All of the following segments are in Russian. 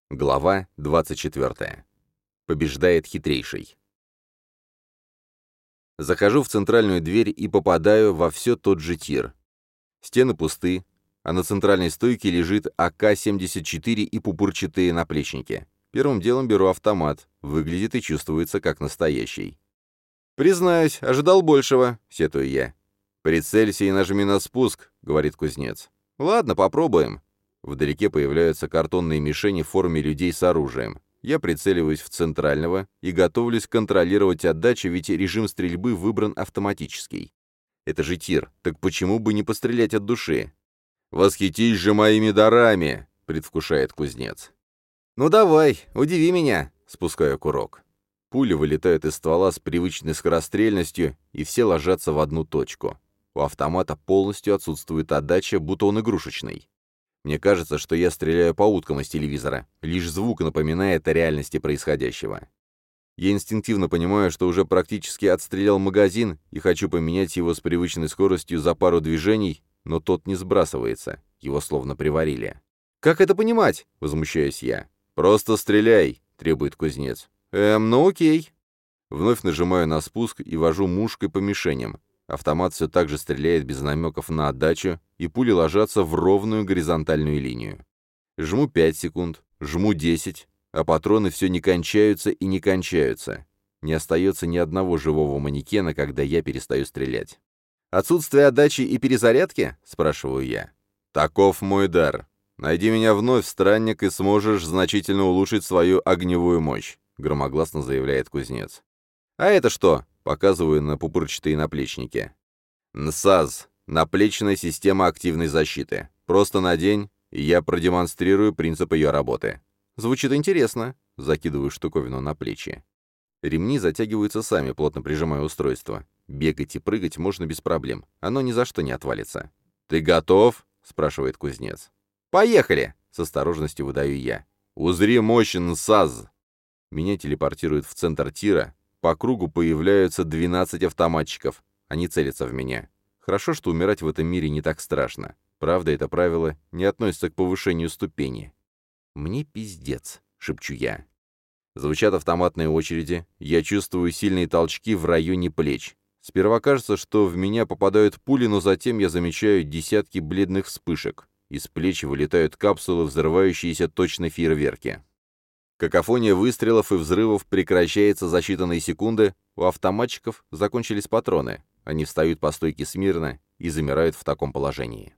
Глава 24. Побеждает хитрейший. Захожу в центральную дверь и попадаю во все тот же тир. Стены пусты, а на центральной стойке лежит АК-74 и пупырчатые наплечники. Первым делом беру автомат, выглядит и чувствуется как настоящий. «Признаюсь, ожидал большего», — сетую я. «Прицелься и нажми на спуск», — говорит кузнец. «Ладно, попробуем». Вдалеке появляются картонные мишени в форме людей с оружием. Я прицеливаюсь в центрального и готовлюсь контролировать отдачу, ведь режим стрельбы выбран автоматический. Это же тир, так почему бы не пострелять от души? «Восхитись же моими дарами!» — предвкушает кузнец. «Ну давай, удиви меня!» — спускаю курок. Пули вылетают из ствола с привычной скорострельностью, и все ложатся в одну точку. У автомата полностью отсутствует отдача, будто он игрушечный. Мне кажется, что я стреляю по уткам из телевизора. Лишь звук напоминает о реальности происходящего. Я инстинктивно понимаю, что уже практически отстрелял магазин и хочу поменять его с привычной скоростью за пару движений, но тот не сбрасывается. Его словно приварили. «Как это понимать?» — возмущаюсь я. «Просто стреляй», — требует кузнец. Ну окей». Вновь нажимаю на спуск и вожу мушкой по мишеням. Автомат все так же стреляет без намеков на отдачу, и пули ложатся в ровную горизонтальную линию. Жму 5 секунд, жму 10, а патроны все не кончаются и не кончаются. Не остается ни одного живого манекена, когда я перестаю стрелять. «Отсутствие отдачи и перезарядки?» — спрашиваю я. «Таков мой дар. Найди меня вновь, странник, и сможешь значительно улучшить свою огневую мощь», — громогласно заявляет кузнец. «А это что?» — показываю на пупырчатые наплечники. «НСАЗ. Наплечная система активной защиты. Просто надень, и я продемонстрирую принцип ее работы». «Звучит интересно», — закидываю штуковину на плечи. Ремни затягиваются сами, плотно прижимая устройство. Бегать и прыгать можно без проблем. Оно ни за что не отвалится. «Ты готов?» — спрашивает кузнец. «Поехали!» — с осторожностью выдаю я. «Узри мощь НСАЗ!» Меня телепортируют в центр тира. По кругу появляются 12 автоматчиков. Они целятся в меня. Хорошо, что умирать в этом мире не так страшно. Правда, это правило не относится к повышению ступени. «Мне пиздец», — шепчу я. Звучат автоматные очереди. Я чувствую сильные толчки в районе плеч. Сперва кажется, что в меня попадают пули, но затем я замечаю десятки бледных вспышек. Из плеч вылетают капсулы, взрывающиеся точно фейерверки. Какофония выстрелов и взрывов прекращается за считанные секунды. У автоматчиков закончились патроны. Они встают по стойке смирно и замирают в таком положении.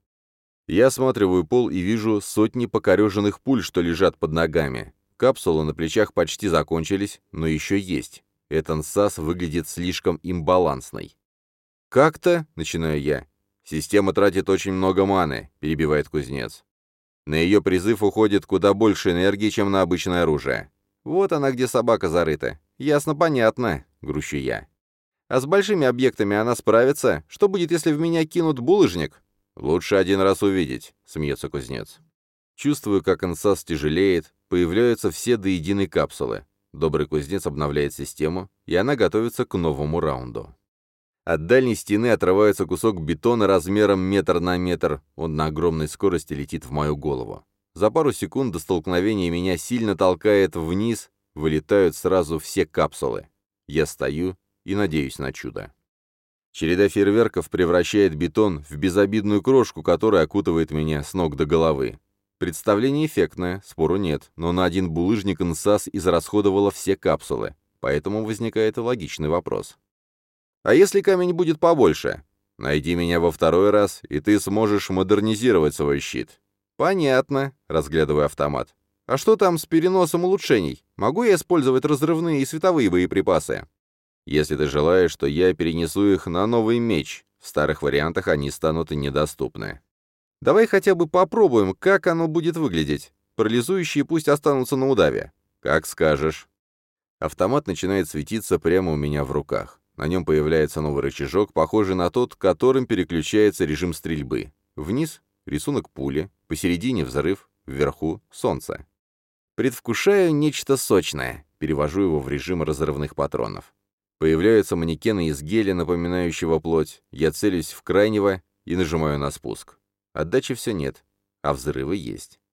Я осматриваю пол и вижу сотни покореженных пуль, что лежат под ногами. Капсулы на плечах почти закончились, но еще есть. Этот НСАС выглядит слишком имбалансной. «Как-то», — начинаю я. «Система тратит очень много маны», — перебивает кузнец. «На ее призыв уходит куда больше энергии, чем на обычное оружие. Вот она, где собака зарыта. Ясно-понятно», — грущу я. «А с большими объектами она справится? Что будет, если в меня кинут булыжник?» «Лучше один раз увидеть», — смеется кузнец. Чувствую, как НСАС тяжелеет, появляются все до единой капсулы. Добрый кузнец обновляет систему, и она готовится к новому раунду. От дальней стены отрывается кусок бетона размером метр на метр. Он на огромной скорости летит в мою голову. За пару секунд до столкновения меня сильно толкает вниз, вылетают сразу все капсулы. Я стою и надеюсь на чудо. Череда фейерверков превращает бетон в безобидную крошку, которая окутывает меня с ног до головы. Представление эффектное, спору нет, но на один булыжник НСАС израсходовала все капсулы, поэтому возникает и логичный вопрос. «А если камень будет побольше? Найди меня во второй раз, и ты сможешь модернизировать свой щит». «Понятно», — разглядывая автомат. «А что там с переносом улучшений? Могу я использовать разрывные и световые боеприпасы?» «Если ты желаешь, то я перенесу их на новый меч. В старых вариантах они станут недоступны». «Давай хотя бы попробуем, как оно будет выглядеть. Парализующие пусть останутся на удаве». «Как скажешь». Автомат начинает светиться прямо у меня в руках. На нем появляется новый рычажок, похожий на тот, которым переключается режим стрельбы. Вниз — рисунок пули, посередине — взрыв, вверху — солнце. Предвкушаю нечто сочное. Перевожу его в режим разрывных патронов. Появляются манекены из геля, напоминающего плоть. Я целюсь в крайнего и нажимаю на спуск. Отдачи все нет, а взрывы есть.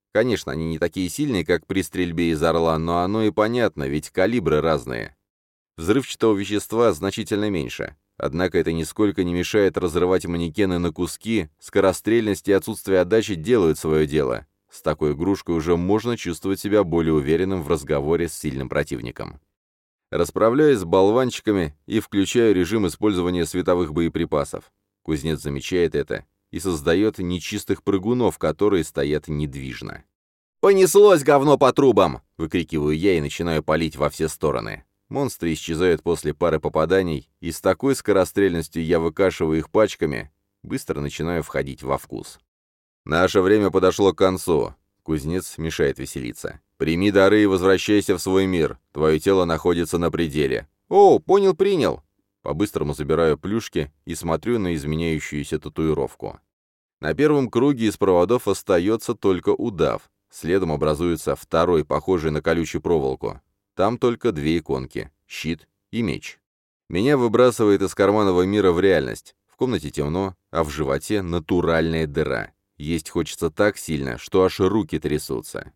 Конечно, они не такие сильные, как при стрельбе из орла, но оно и понятно, ведь калибры разные. Взрывчатого вещества значительно меньше. Однако это нисколько не мешает разрывать манекены на куски, скорострельность и отсутствие отдачи делают свое дело. С такой игрушкой уже можно чувствовать себя более уверенным в разговоре с сильным противником. Расправляюсь с болванчиками и включаю режим использования световых боеприпасов. Кузнец замечает это и создает нечистых прыгунов, которые стоят недвижно. «Понеслось говно по трубам!» — выкрикиваю я и начинаю палить во все стороны. Монстры исчезают после пары попаданий, и с такой скорострельностью я выкашиваю их пачками, быстро начинаю входить во вкус. «Наше время подошло к концу», — кузнец мешает веселиться. «Прими дары и возвращайся в свой мир. Твое тело находится на пределе». «О, понял, принял». По-быстрому забираю плюшки и смотрю на изменяющуюся татуировку. На первом круге из проводов остается только удав. Следом образуется второй, похожий на колючую проволоку. Там только две иконки — щит и меч. Меня выбрасывает из карманного мира в реальность. В комнате темно, а в животе натуральная дыра. Есть хочется так сильно, что аж руки трясутся.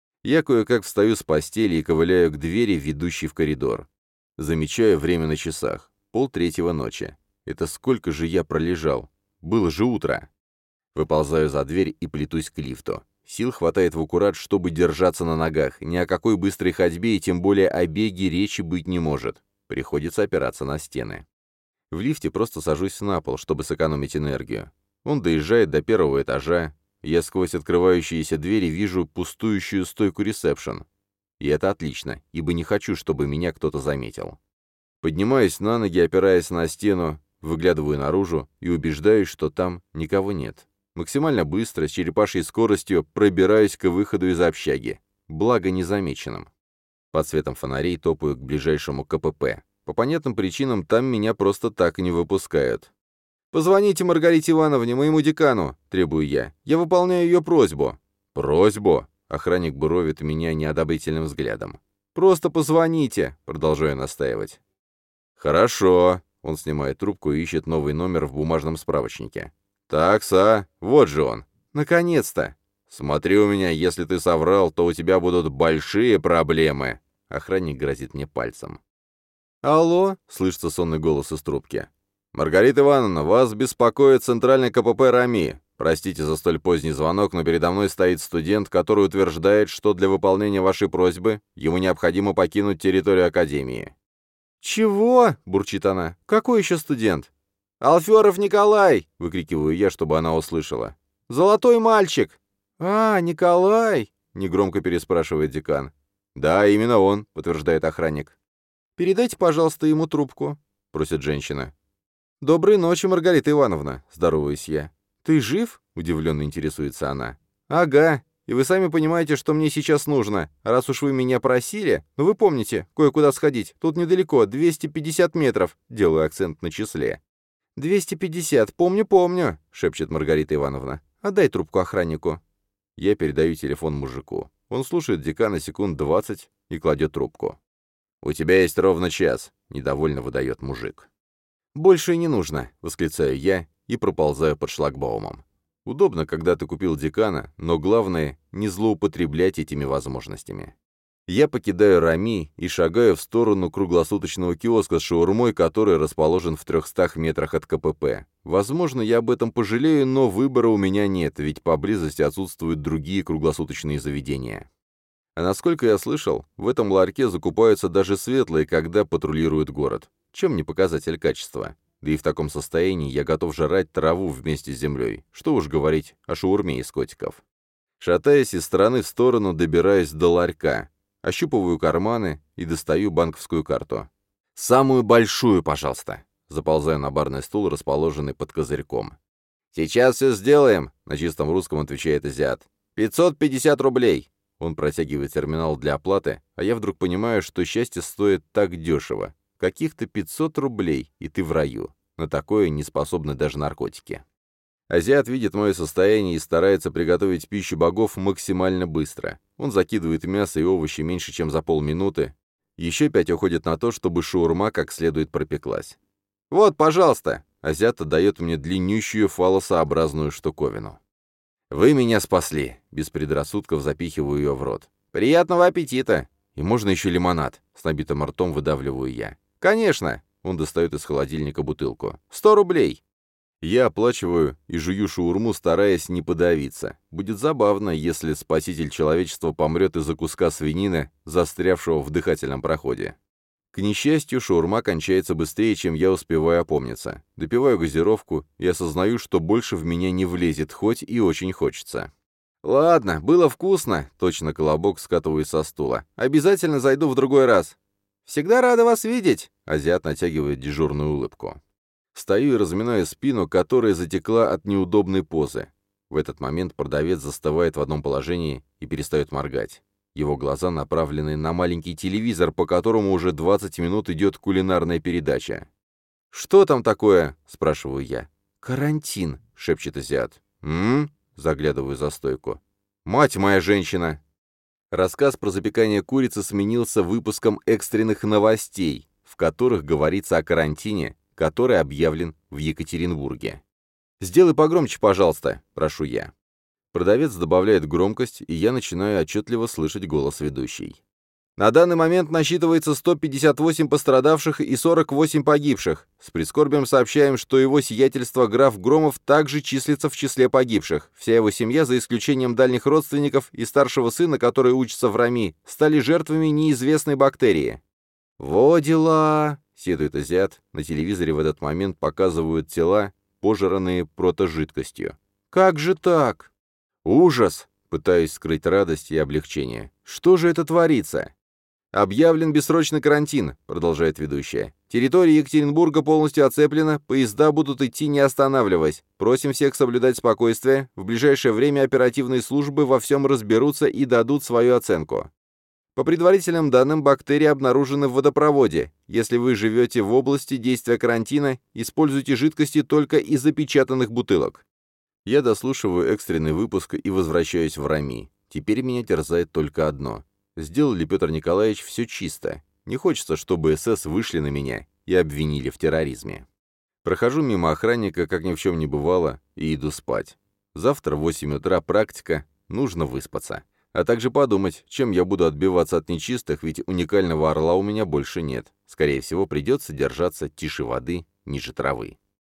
Я кое-как встаю с постели и ковыляю к двери, ведущей в коридор. Замечаю время на часах. 2:30 ночи. Это сколько же я пролежал? Было же утро. Выползаю за дверь и плетусь к лифту. Сил хватает в аккурат, чтобы держаться на ногах. Ни о какой быстрой ходьбе и тем более о беге речи быть не может. Приходится опираться на стены. В лифте просто сажусь на пол, чтобы сэкономить энергию. Он доезжает до первого этажа. Я сквозь открывающиеся двери вижу пустующую стойку ресепшн. И это отлично, ибо не хочу, чтобы меня кто-то заметил. Поднимаюсь на ноги, опираясь на стену, выглядываю наружу и убеждаюсь, что там никого нет. Максимально быстро, с черепашьей скоростью, пробираюсь к выходу из общаги. Благо незамеченным. Под светом фонарей топаю к ближайшему КПП. По понятным причинам там меня просто так не выпускают. «Позвоните Маргарите Ивановне, моему декану», — требую я. «Я выполняю ее просьбу». «Просьбу?» — охранник буровит меня неодобрительным взглядом. «Просто позвоните», — продолжаю настаивать. «Хорошо», — он снимает трубку и ищет новый номер в бумажном справочнике. «Такса, вот же он. Наконец-то! Смотри у меня, если ты соврал, то у тебя будут большие проблемы!» Охранник грозит мне пальцем. «Алло?» — слышится сонный голос из трубки. «Маргарита Ивановна, вас беспокоит центральный КПП РАМИ. Простите за столь поздний звонок, но передо мной стоит студент, который утверждает, что для выполнения вашей просьбы ему необходимо покинуть территорию Академии». «Чего?» — бурчит она. «Какой еще студент?» «Алферов Николай!» — выкрикиваю я, чтобы она услышала. «Золотой мальчик!» «А, Николай!» — негромко переспрашивает декан. «Да, именно он», — подтверждает охранник. «Передайте, пожалуйста, ему трубку», — просит женщина. «Доброй ночи, Маргарита Ивановна», — здороваюсь я. «Ты жив?» — удивленно интересуется она. «Ага, и вы сами понимаете, что мне сейчас нужно. Раз уж вы меня просили, ну вы помните, кое-куда сходить. Тут недалеко, 250 метров», — делаю акцент на числе. 250, помню», — шепчет Маргарита Ивановна. «Отдай трубку охраннику». Я передаю телефон мужику. Он слушает декана секунд 20 и кладет трубку. «У тебя есть ровно час», — недовольно выдает мужик. «Больше и не нужно», — восклицаю я и проползаю под шлагбаумом. Удобно, когда ты купил декана, но главное — не злоупотреблять этими возможностями. Я покидаю РАМИ и шагаю в сторону круглосуточного киоска с шаурмой, который расположен в 300 метрах от КПП. Возможно, я об этом пожалею, но выбора у меня нет, ведь поблизости отсутствуют другие круглосуточные заведения. А насколько я слышал, в этом ларьке закупаются даже светлые, когда патрулируют город. Чем не показатель качества? Да и в таком состоянии я готов жрать траву вместе с землей. Что уж говорить о шаурме из котиков. Шатаясь из стороны в сторону, добираюсь до ларька. Ощупываю карманы и достаю банковскую карту. «Самую большую, пожалуйста!» Заползаю на барный стул, расположенный под козырьком. «Сейчас все сделаем!» — на чистом русском отвечает азиат. «550 рублей!» Он протягивает терминал для оплаты, а я вдруг понимаю, что счастье стоит так дешево. Каких-то 500 рублей, и ты в раю. На такое не способны даже наркотики. Азиат видит мое состояние и старается приготовить пищу богов максимально быстро. Он закидывает мясо и овощи меньше, чем за полминуты. Еще 5 уходит на то, чтобы шаурма как следует пропеклась. «Вот, пожалуйста!» Азиат отдает мне длиннющую фалосообразную штуковину. «Вы меня спасли!» — без предрассудков запихиваю ее в рот. «Приятного аппетита!» «И можно еще лимонад?» — с набитым ртом выдавливаю я. «Конечно!» — он достает из холодильника бутылку. «100 рублей!» Я оплачиваю и жую шаурму, стараясь не подавиться. Будет забавно, если спаситель человечества помрет из-за куска свинины, застрявшего в дыхательном проходе. К несчастью, шаурма кончается быстрее, чем я успеваю опомниться. Допиваю газировку и осознаю, что больше в меня не влезет, хоть и очень хочется. «Ладно, было вкусно», — точно колобок скатываюсь со стула. «Обязательно зайду в другой раз». «Всегда рада вас видеть», — азиат натягивает дежурную улыбку. Стою и разминаю спину, которая затекла от неудобной позы. В этот момент продавец застывает в одном положении и перестает моргать. Его глаза направлены на маленький телевизор, по которому уже 20 минут идет кулинарная передача. «Что там такое?» — спрашиваю я. «Карантин», — шепчет азиат. Заглядываю за стойку. «Мать моя женщина!» Рассказ про запекание курицы сменился выпуском экстренных новостей, в которых говорится о карантине, который объявлен в Екатеринбурге. «Сделай погромче, пожалуйста», — прошу я. Продавец добавляет громкость, и я начинаю отчетливо слышать голос ведущей. На данный момент насчитывается 158 пострадавших и 48 погибших. С прискорбием сообщаем, что его сиятельство граф Громов также числится в числе погибших. Вся его семья, за исключением дальних родственников и старшего сына, который учится в РАМИ, стали жертвами неизвестной бактерии. «Во дела!» — сетует азиат. На телевизоре в этот момент показывают тела, пожранные протожидкостью. «Как же так?» «Ужас!» — пытаюсь скрыть радость и облегчение. «Что же это творится?» «Объявлен бессрочный карантин», — продолжает ведущая. «Территория Екатеринбурга полностью оцеплена, поезда будут идти не останавливаясь. Просим всех соблюдать спокойствие. В ближайшее время оперативные службы во всем разберутся и дадут свою оценку. По предварительным данным, бактерии обнаружены в водопроводе. Если вы живете в области действия карантина, используйте жидкости только из запечатанных бутылок». Я дослушиваю экстренный выпуск и возвращаюсь в РАМИ. Теперь меня терзает только одно. Сделал ли Петр Николаевич все чисто? Не хочется, чтобы СС вышли на меня и обвинили в терроризме. Прохожу мимо охранника, как ни в чем не бывало, и иду спать. Завтра в 8 утра практика, нужно выспаться. А также подумать, чем я буду отбиваться от нечистых, ведь уникального орла у меня больше нет. Скорее всего, придется держаться тише воды, ниже травы.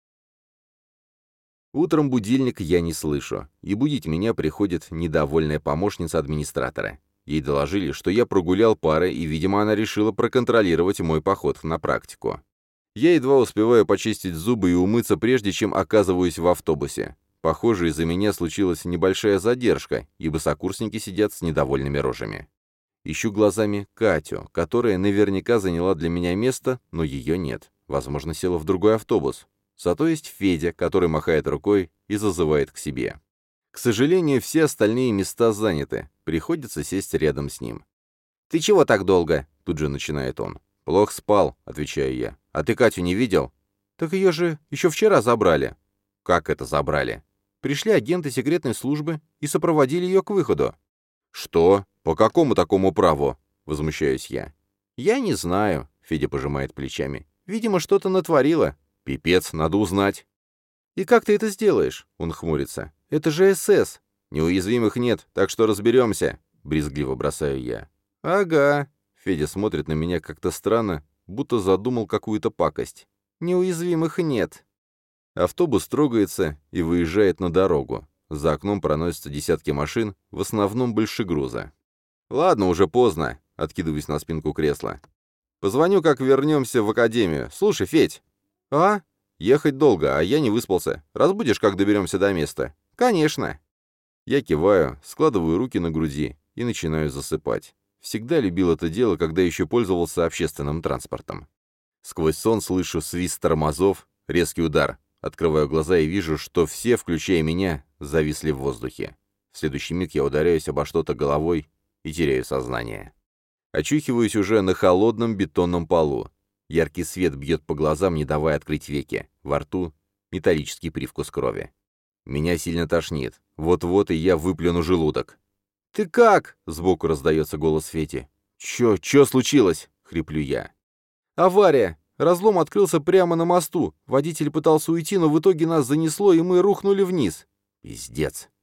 Утром будильник я не слышу, и будить меня приходит недовольная помощница администратора. Ей доложили, что я прогулял пары, и, видимо, она решила проконтролировать мой поход на практику. Я едва успеваю почистить зубы и умыться, прежде чем оказываюсь в автобусе. Похоже, из-за меня случилась небольшая задержка, ибо сокурсники сидят с недовольными рожами. Ищу глазами Катю, которая наверняка заняла для меня место, но ее нет. Возможно, села в другой автобус. Зато есть Федя, который махает рукой и зазывает к себе. К сожалению, все остальные места заняты. Приходится сесть рядом с ним. «Ты чего так долго?» — тут же начинает он. «Плохо спал», — отвечаю я. «А ты Катю не видел?» «Так ее же еще вчера забрали». «Как это забрали?» «Пришли агенты секретной службы и сопроводили ее к выходу». «Что? По какому такому праву?» — возмущаюсь я. «Я не знаю», — Федя пожимает плечами. «Видимо, что-то натворила». «Пипец, надо узнать». «И как ты это сделаешь?» — он хмурится. «Это же СС». «Неуязвимых нет, так что разберемся», — брезгливо бросаю я. «Ага». Федя смотрит на меня как-то странно, будто задумал какую-то пакость. «Неуязвимых нет». Автобус трогается и выезжает на дорогу. За окном проносятся десятки машин, в основном большегруза. «Ладно, уже поздно», — откидываюсь на спинку кресла. «Позвоню, как вернемся в академию. Слушай, Федь». «А? Ехать долго, а я не выспался. Разбудишь, как доберемся до места?» «Конечно». Я киваю, складываю руки на груди и начинаю засыпать. Всегда любил это дело, когда еще пользовался общественным транспортом. Сквозь сон слышу свист тормозов, резкий удар. Открываю глаза и вижу, что все, включая меня, зависли в воздухе. В следующий миг я ударяюсь обо что-то головой и теряю сознание. Очухиваюсь уже на холодном бетонном полу. Яркий свет бьет по глазам, не давая открыть веки. Во рту металлический привкус крови. Меня сильно тошнит. Вот-вот и я выплюну желудок. «Ты как?» — сбоку раздается голос Фети. «Чё случилось?» — хриплю я. «Авария! Разлом открылся прямо на мосту. Водитель пытался уйти, но в итоге нас занесло, и мы рухнули вниз». «Пиздец!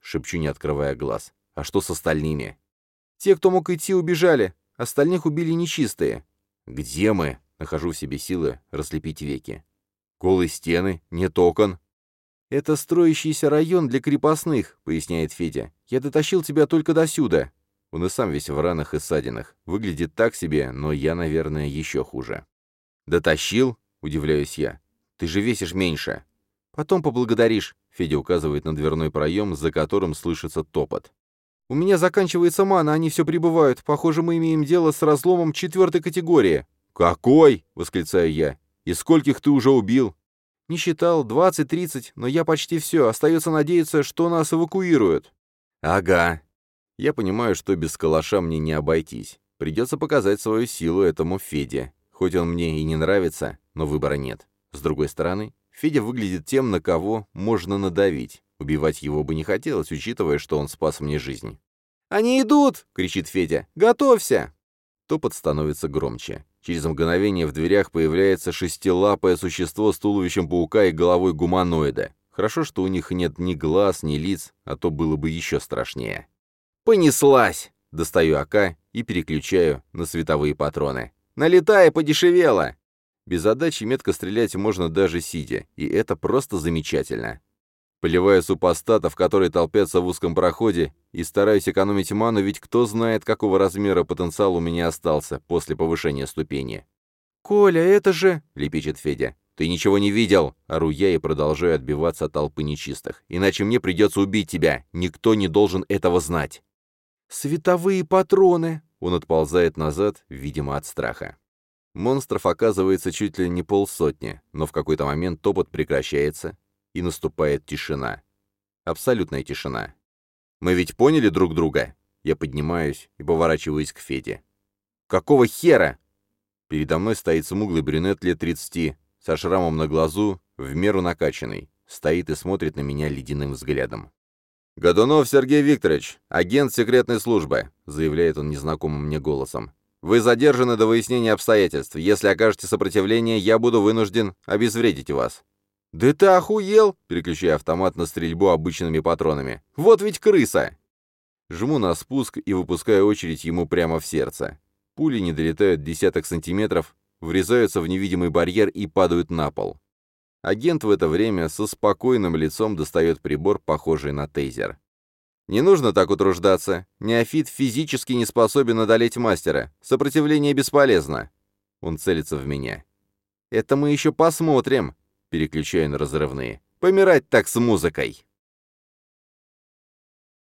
шепчу, не открывая глаз. «А что с остальными?» «Те, кто мог идти, убежали. Остальных убили нечистые». «Где мы?» — нахожу в себе силы разлепить веки. «Голые стены, нет окон». «Это строящийся район для крепостных», — поясняет Федя. «Я дотащил тебя только досюда». Он и сам весь в ранах и ссадинах. Выглядит так себе, но я, наверное, еще хуже. «Дотащил?» — удивляюсь я. «Ты же весишь меньше». «Потом поблагодаришь», — Федя указывает на дверной проем, за которым слышится топот. «У меня заканчивается мана, они все прибывают. Похоже, мы имеем дело с разломом 4-й категории». «Какой?» — восклицаю я. «И скольких ты уже убил?» «Не считал, 20-30, но я почти все. Остается надеяться, что нас эвакуируют». «Ага». Я понимаю, что без калаша мне не обойтись. Придется показать свою силу этому Феде. Хоть он мне и не нравится, но выбора нет. С другой стороны, Федя выглядит тем, на кого можно надавить. Убивать его бы не хотелось, учитывая, что он спас мне жизнь. «Они идут!» — кричит Федя. «Готовься!» Топот становится громче. Через мгновение в дверях появляется шестилапое существо с туловищем паука и головой гуманоида. Хорошо, что у них нет ни глаз, ни лиц, а то было бы еще страшнее. «Понеслась!» — достаю АК и переключаю на световые патроны. «Налетай, подешевело!» Без отдачи метко стрелять можно даже сидя, и это просто замечательно. Поливаю супостатов, которые толпятся в узком проходе, и стараюсь экономить ману, ведь кто знает, какого размера потенциал у меня остался после повышения ступени. «Коля, это же...» — лепечет Федя. «Ты ничего не видел!» — ору я и продолжаю отбиваться от толпы нечистых. «Иначе мне придется убить тебя! Никто не должен этого знать!» «Световые патроны!» — он отползает назад, видимо, от страха. Монстров оказывается чуть ли не полсотни, но в какой-то момент топот прекращается, и наступает тишина. Абсолютная тишина. «Мы ведь поняли друг друга?» Я поднимаюсь и поворачиваюсь к Феде. «Какого хера?» Передо мной стоит смуглый брюнет лет 30, со шрамом на глазу, в меру накачанный. Стоит и смотрит на меня ледяным взглядом. «Годунов Сергей Викторович, агент секретной службы», заявляет он незнакомым мне голосом. «Вы задержаны до выяснения обстоятельств. Если окажете сопротивление, я буду вынужден обезвредить вас». «Да ты охуел!» — переключая автомат на стрельбу обычными патронами. «Вот ведь крыса!» Жму на спуск и выпускаю очередь ему прямо в сердце. Пули не долетают десяток сантиметров, врезаются в невидимый барьер и падают на пол. Агент в это время со спокойным лицом достает прибор, похожий на тейзер. «Не нужно так утруждаться. Неофит физически не способен одолеть мастера. Сопротивление бесполезно». Он целится в меня. «Это мы еще посмотрим», — переключаю на разрывные. «Помирать так с музыкой».